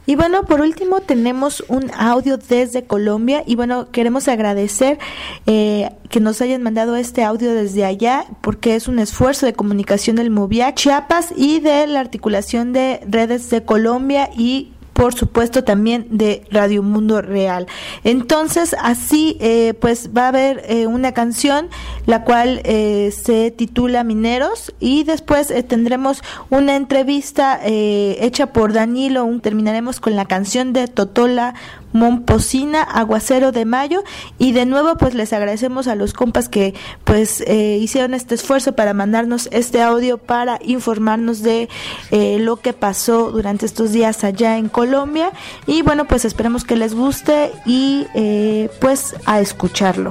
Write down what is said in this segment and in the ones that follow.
Y bueno, por último tenemos un audio desde Colombia y bueno, queremos agradecer que nos hayan mandado este audio desde allá porque es un esfuerzo de comunicación del MOVIAC Chiapas y de la articulación de redes de Colombia y por supuesto también de Radio Mundo Real. Entonces así pues va a haber una canción la cual se titula Mineros y después tendremos una entrevista hecha por Danilo. Terminaremos con la canción de Totola Momposina, Aguacero de Mayo, y de nuevo pues les agradecemos a los compas que pues hicieron este esfuerzo para mandarnos este audio para informarnos de lo que pasó durante estos días allá en Colombia y bueno pues esperemos que les guste y pues a escucharlo.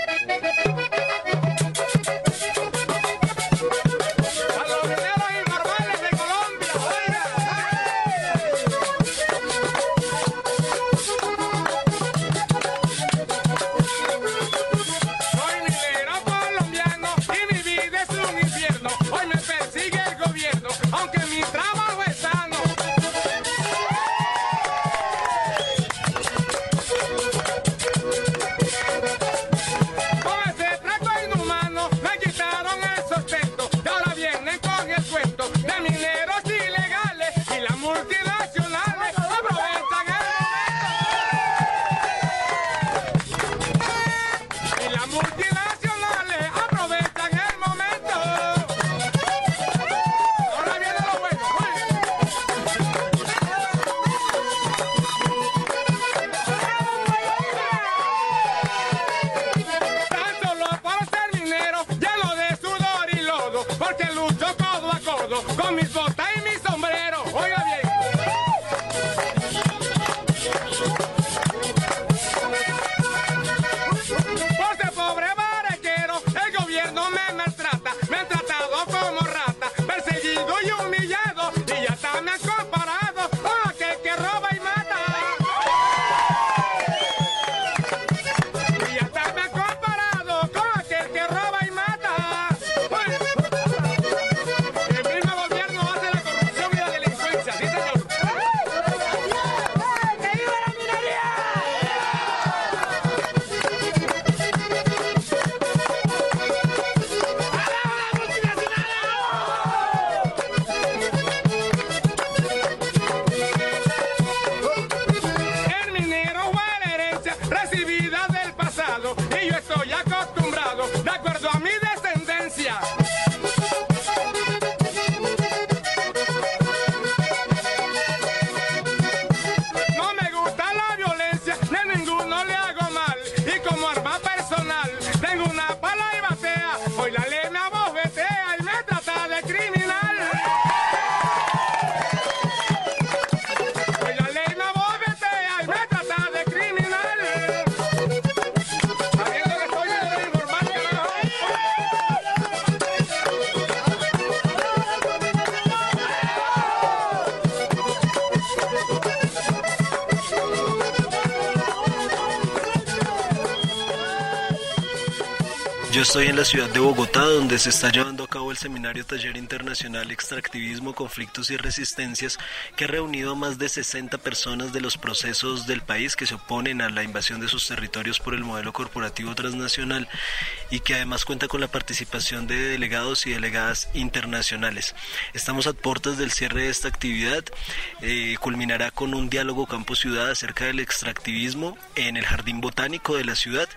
Yo estoy en la ciudad de Bogotá, donde se está llevando a cabo el seminario Taller Internacional Extractivismo, Conflictos y Resistencias, que ha reunido a más de 60 personas de los procesos del país que se oponen a la invasión de sus territorios por el modelo corporativo transnacional y que además cuenta con la participación de delegados y delegadas internacionales. Estamos a puertas del cierre de esta actividad, culminará con un diálogo campo-ciudad acerca del extractivismo en el Jardín Botánico de la ciudad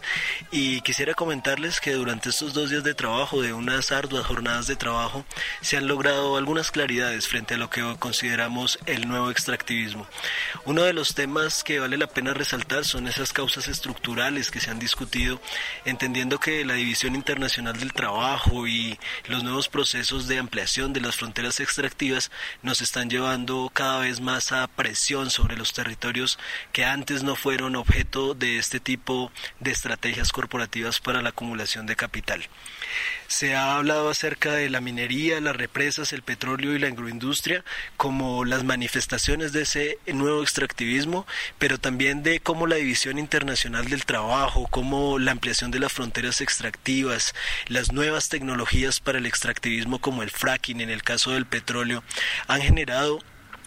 y quisiera comentarles que durante estos 2 días de trabajo, de unas arduas jornadas de trabajo, se han logrado algunas claridades frente a lo que consideramos el nuevo extractivismo. Uno de los temas que vale la pena resaltar son esas causas estructurales que se han discutido, entendiendo que la división internacional del trabajo y los nuevos procesos de ampliación de las fronteras extractivas nos están llevando cada vez más a presión sobre los territorios que antes no fueron objeto de este tipo de estrategias corporativas para la acumulación de capital. Se ha hablado acerca de la minería, las represas, el petróleo y la agroindustria como las manifestaciones de ese nuevo extractivismo, pero también de cómo la división internacional del trabajo, cómo la ampliación de las fronteras extractivas, las nuevas tecnologías para el extractivismo como el fracking en el caso del petróleo, han generado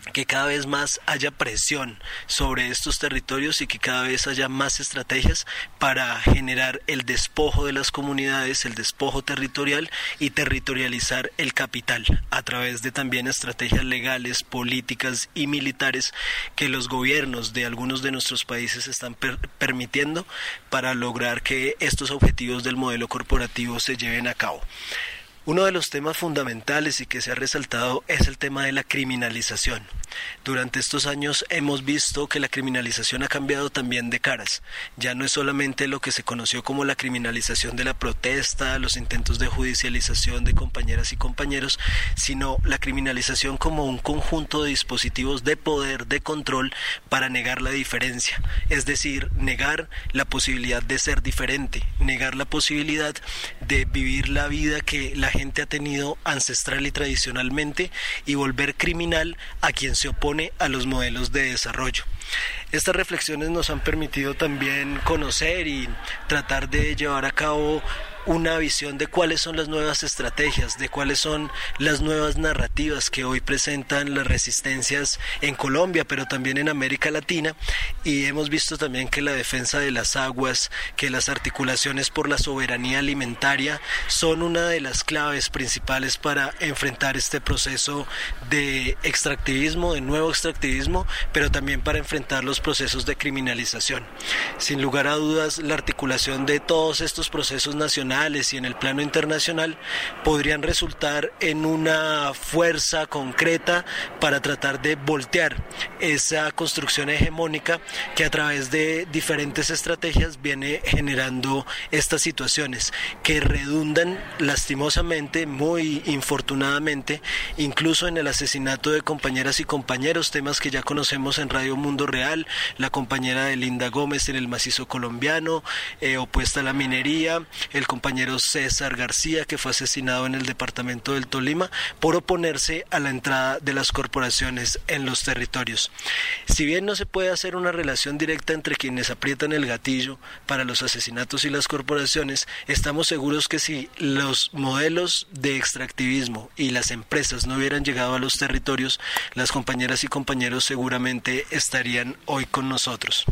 que cada vez más haya presión sobre estos territorios y que cada vez haya más estrategias para generar el despojo de las comunidades, el despojo territorial y territorializar el capital a través de también estrategias legales, políticas y militares que los gobiernos de algunos de nuestros países están permitiendo para lograr que estos objetivos del modelo corporativo se lleven a cabo. Uno de los temas fundamentales y que se ha resaltado es el tema de la criminalización. Durante estos años hemos visto que la criminalización ha cambiado también de caras. Ya no es solamente lo que se conoció como la criminalización de la protesta, los intentos de judicialización de compañeras y compañeros, sino la criminalización como un conjunto de dispositivos de poder, de control, para negar la diferencia. Es decir, negar la posibilidad de ser diferente, negar la posibilidad de vivir la vida que la gente ha tenido ancestral y tradicionalmente y volver criminal a quien se opone a los modelos de desarrollo. Estas reflexiones nos han permitido también conocer y tratar de llevar a cabo una visión de cuáles son las nuevas estrategias, de cuáles son las nuevas narrativas que hoy presentan las resistencias en Colombia, pero también en América Latina, y hemos visto también que la defensa de las aguas, que las articulaciones por la soberanía alimentaria son una de las claves principales para enfrentar este proceso de extractivismo, de nuevo extractivismo, pero también para enfrentar los procesos de criminalización. Sin lugar a dudas, la articulación de todos estos procesos nacionales y en el plano internacional podrían resultar en una fuerza concreta para tratar de voltear esa construcción hegemónica que a través de diferentes estrategias viene generando estas situaciones que redundan lastimosamente, muy infortunadamente, incluso en el asesinato de compañeras y compañeros, temas que ya conocemos en Radio Mundo Real, la compañera de Linda Gómez en el macizo colombiano, opuesta a la minería, el compañero César García, que fue asesinado en el departamento del Tolima por oponerse a la entrada de las corporaciones en los territorios. Si bien no se puede hacer una relación directa entre quienes aprietan el gatillo para los asesinatos y las corporaciones, estamos seguros que si los modelos de extractivismo y las empresas no hubieran llegado a los territorios, las compañeras y compañeros seguramente estarían hoy con nosotros.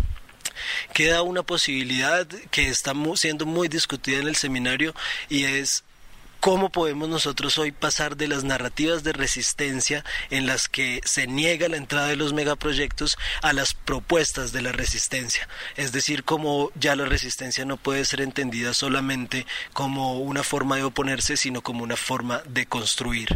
Queda una posibilidad que está siendo muy discutida en el seminario y es ¿cómo podemos nosotros hoy pasar de las narrativas de resistencia en las que se niega la entrada de los megaproyectos a las propuestas de la resistencia? Es decir, cómo ya la resistencia no puede ser entendida solamente como una forma de oponerse, sino como una forma de construir.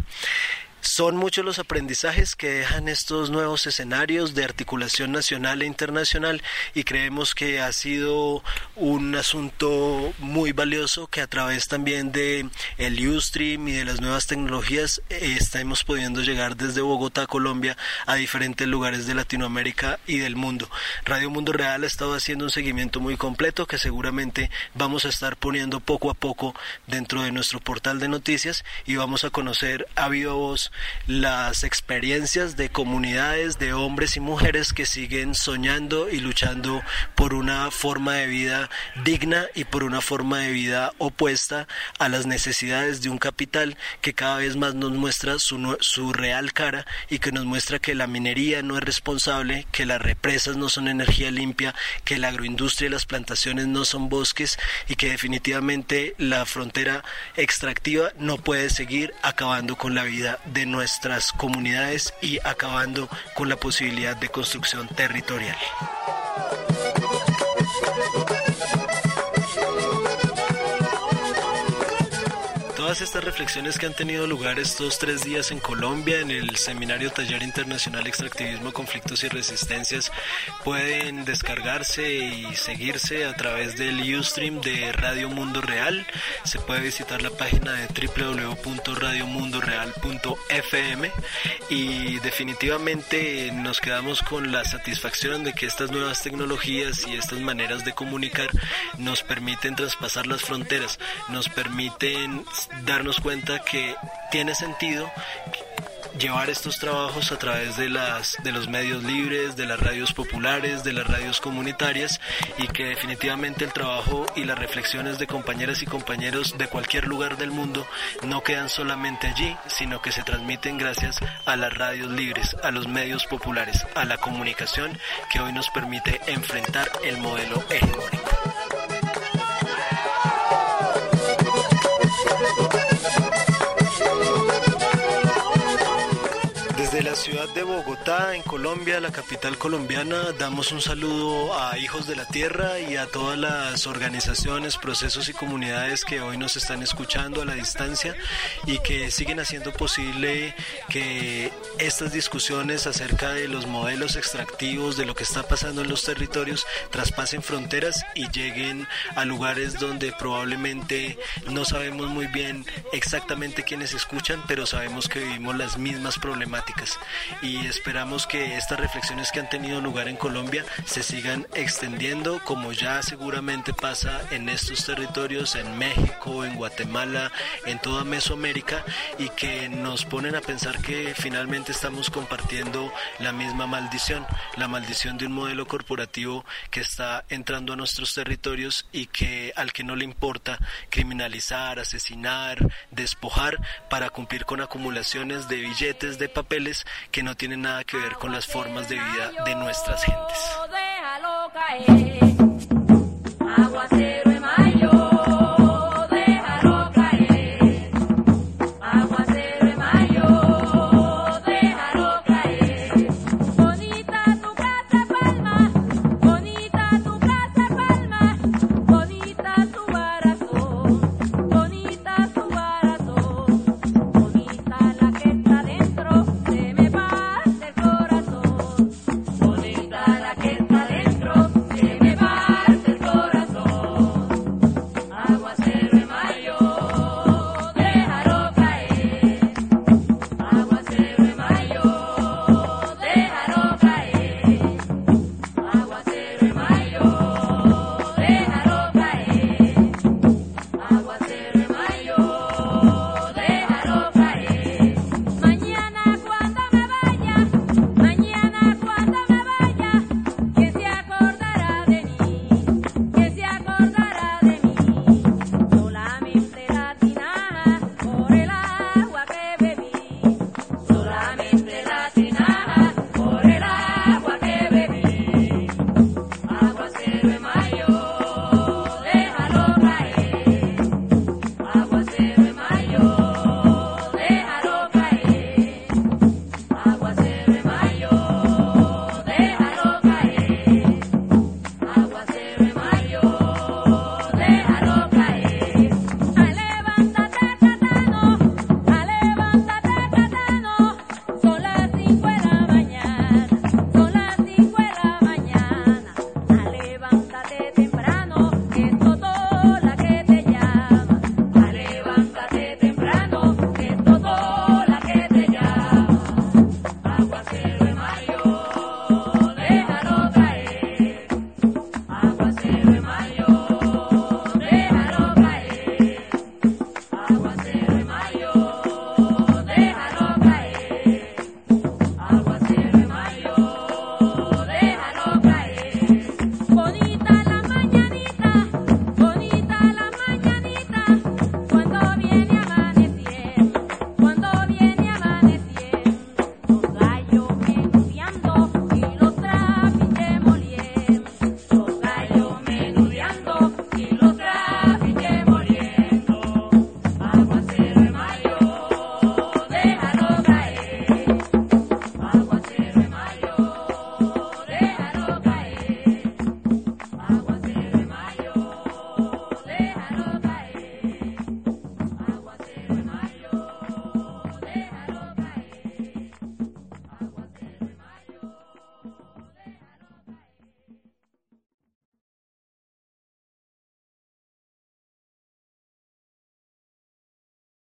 Son muchos los aprendizajes que dejan estos nuevos escenarios de articulación nacional e internacional y creemos que ha sido un asunto muy valioso que a través también de el Ustream y de las nuevas tecnologías estamos pudiendo llegar desde Bogotá, Colombia, a diferentes lugares de Latinoamérica y del mundo. Radio Mundo Real ha estado haciendo un seguimiento muy completo que seguramente vamos a estar poniendo poco a poco dentro de nuestro portal de noticias y vamos a conocer a viva voz las experiencias de comunidades de hombres y mujeres que siguen soñando y luchando por una forma de vida digna y por una forma de vida opuesta a las necesidades de un capital que cada vez más nos muestra su real cara y que nos muestra que la minería no es responsable, que las represas no son energía limpia, que la agroindustria y las plantaciones no son bosques y que definitivamente la frontera extractiva no puede seguir acabando con la vida de nuestras comunidades y acabando con la posibilidad de construcción territorial. Todas estas reflexiones que han tenido lugar estos 3 días en Colombia en el Seminario Taller Internacional Extractivismo, Conflictos y Resistencias pueden descargarse y seguirse a través del Ustream de Radio Mundo Real. Se puede visitar la página de www.radiomundoreal.fm y definitivamente nos quedamos con la satisfacción de que estas nuevas tecnologías y estas maneras de comunicar nos permiten traspasar las fronteras, nos permiten darnos cuenta que tiene sentido llevar estos trabajos a través de los medios libres, de las radios populares, de las radios comunitarias, y que definitivamente el trabajo y las reflexiones de compañeras y compañeros de cualquier lugar del mundo no quedan solamente allí, sino que se transmiten gracias a las radios libres, a los medios populares, a la comunicación que hoy nos permite enfrentar el modelo hegemónico. Desde la ciudad de Bogotá, en Colombia, la capital colombiana, damos un saludo a Hijos de la Tierra y a todas las organizaciones, procesos y comunidades que hoy nos están escuchando a la distancia y que siguen haciendo posible que estas discusiones acerca de los modelos extractivos, de lo que está pasando en los territorios, traspasen fronteras y lleguen a lugares donde probablemente no sabemos muy bien exactamente quiénes escuchan, pero sabemos que vivimos las mismas problemáticas. Y esperamos que estas reflexiones que han tenido lugar en Colombia se sigan extendiendo, como ya seguramente pasa en estos territorios, en México, en Guatemala, en toda Mesoamérica, y que nos ponen a pensar que finalmente estamos compartiendo la misma maldición, la maldición de un modelo corporativo que está entrando a nuestros territorios y que al que no le importa criminalizar, asesinar, despojar para cumplir con acumulaciones de billetes, de papeles que no tienen nada que ver con las formas de vida de nuestras gentes.